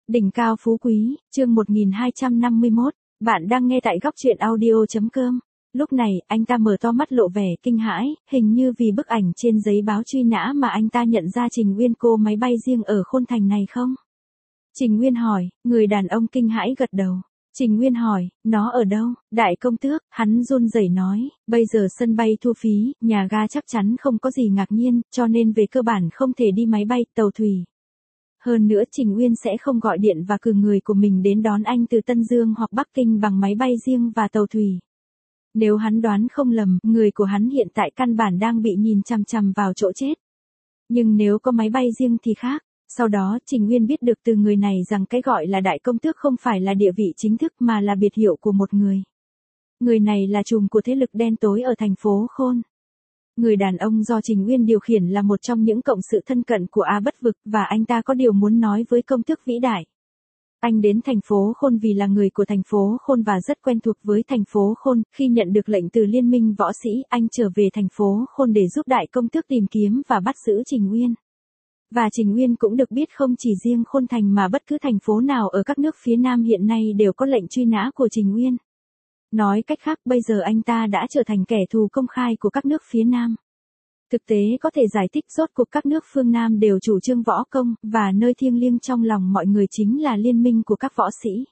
Đỉnh cao phú quý, chương 1251, bạn đang nghe tại góc truyện audio.com. Lúc này, anh ta mở to mắt lộ vẻ kinh hãi, hình như vì bức ảnh trên giấy báo truy nã mà anh ta nhận ra Trình Uyên cô máy bay riêng ở Khôn Thành này không? Trình Uyên hỏi, người đàn ông kinh hãi gật đầu. Trình Uyên hỏi, nó ở đâu? Đại công tước, hắn run rẩy nói, bây giờ sân bay thu phí, nhà ga chắc chắn không có gì ngạc nhiên, cho nên về cơ bản không thể đi máy bay, tàu thủy. Hơn nữa Trình Uyên sẽ không gọi điện và cử người của mình đến đón anh từ Tân Dương hoặc Bắc Kinh bằng máy bay riêng và tàu thủy. Nếu hắn đoán không lầm, người của hắn hiện tại căn bản đang bị nhìn chằm chằm vào chỗ chết. Nhưng nếu có máy bay riêng thì khác. Sau đó Trình Uyên biết được từ người này rằng cái gọi là đại công tước không phải là địa vị chính thức mà là biệt hiệu của một người. Người này là trùm của thế lực đen tối ở thành phố Khôn. Người đàn ông do Trình Uyên điều khiển là một trong những cộng sự thân cận của Á Bất Vực và anh ta có điều muốn nói với công tước vĩ đại. Anh đến thành phố Khôn vì là người của thành phố Khôn và rất quen thuộc với thành phố Khôn. Khi nhận được lệnh từ Liên minh võ sĩ, anh trở về thành phố Khôn để giúp đại công tước tìm kiếm và bắt giữ Trình Uyên. Và Trình Uyên cũng được biết không chỉ riêng Khôn Thành mà bất cứ thành phố nào ở các nước phía Nam hiện nay đều có lệnh truy nã của Trình Uyên. Nói cách khác bây giờ anh ta đã trở thành kẻ thù công khai của các nước phía Nam. Thực tế có thể giải thích rốt cuộc các nước phương Nam đều chủ trương võ công, và nơi thiêng liêng trong lòng mọi người chính là liên minh của các võ sĩ.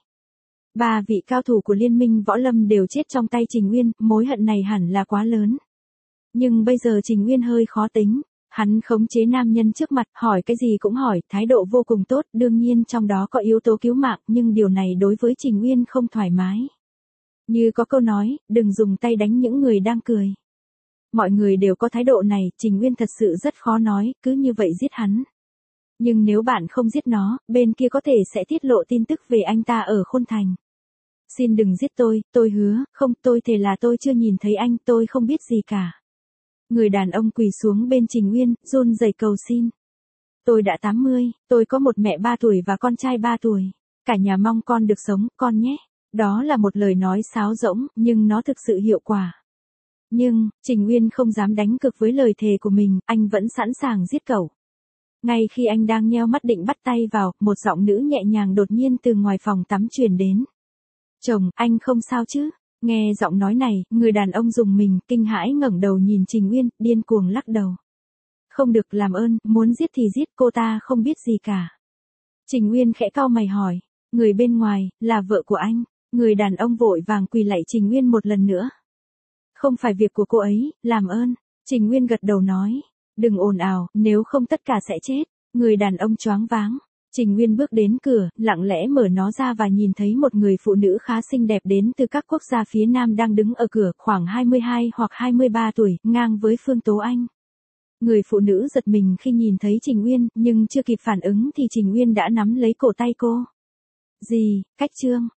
3 vị cao thủ của liên minh võ lâm đều chết trong tay Trình Uyên, mối hận này hẳn là quá lớn. Nhưng bây giờ Trình Uyên hơi khó tính. Hắn khống chế nam nhân trước mặt, hỏi cái gì cũng hỏi, thái độ vô cùng tốt, đương nhiên trong đó có yếu tố cứu mạng, nhưng điều này đối với Trình Uyên không thoải mái. Như có câu nói, đừng dùng tay đánh những người đang cười. Mọi người đều có thái độ này, Trình Uyên thật sự rất khó nói, cứ như vậy giết hắn. Nhưng nếu bạn không giết nó, bên kia có thể sẽ tiết lộ tin tức về anh ta ở Khôn Thành. Xin đừng giết tôi hứa, không, tôi thề là tôi chưa nhìn thấy anh, tôi không biết gì cả. Người đàn ông quỳ xuống bên Trình Uyên, run rẩy cầu xin. Tôi đã 80, tôi có một mẹ 3 tuổi và con trai 3 tuổi. Cả nhà mong con được sống, con nhé. Đó là một lời nói sáo rỗng, nhưng nó thực sự hiệu quả. Nhưng, Trình Uyên không dám đánh cược với lời thề của mình, anh vẫn sẵn sàng giết cậu. Ngay khi anh đang nheo mắt định bắt tay vào, một giọng nữ nhẹ nhàng đột nhiên từ ngoài phòng tắm truyền đến. Chồng, anh không sao chứ? Nghe giọng nói này, người đàn ông rùng mình, kinh hãi ngẩng đầu nhìn Trình Uyên, điên cuồng lắc đầu. Không được, làm ơn, muốn giết thì giết, cô ta không biết gì cả. Trình Uyên khẽ cau mày hỏi, người bên ngoài, là vợ của anh. Người đàn ông vội vàng quỳ lạy Trình Uyên một lần nữa. Không phải việc của cô ấy, làm ơn. Trình Uyên gật đầu nói, đừng ồn ào, nếu không tất cả sẽ chết. Người đàn ông choáng váng. Trình Uyên bước đến cửa, lặng lẽ mở nó ra và nhìn thấy một người phụ nữ khá xinh đẹp đến từ các quốc gia phía Nam đang đứng ở cửa, khoảng 22 hoặc 23 tuổi, ngang với Phương Tố Anh. Người phụ nữ giật mình khi nhìn thấy Trình Uyên, nhưng chưa kịp phản ứng thì Trình Uyên đã nắm lấy cổ tay cô. Gì, cách trương,